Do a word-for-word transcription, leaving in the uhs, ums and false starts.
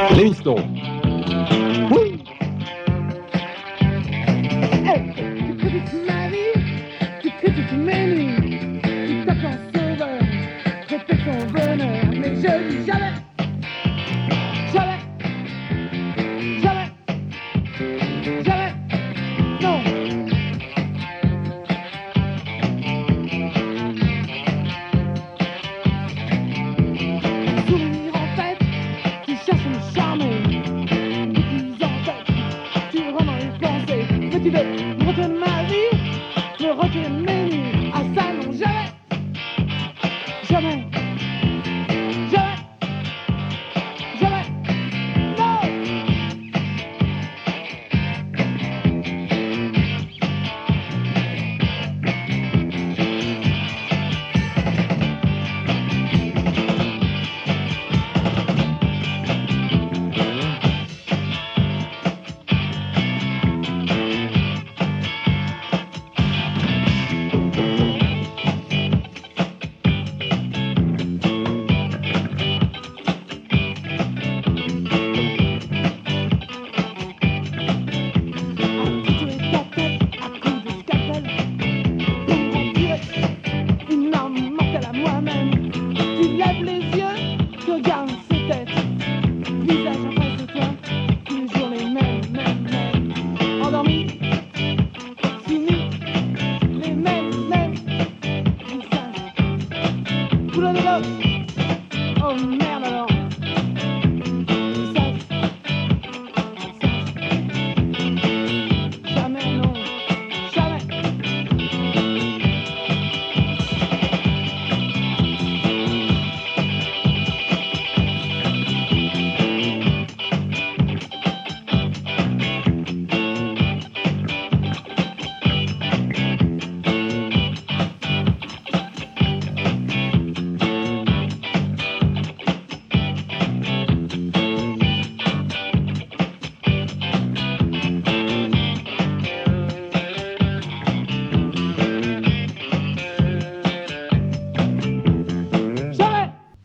Les mistons. Oui. Hey, tu critiques ma vie, tu critiques mes nuits, tu tapes en sauveur, répète ton bonheur, mais je dis jamais, jamais, jamais, jamais, non. Sourire en tête, tu cherches à me charmer, et puis en fait, tu rentres dans les pensées, mais tu veux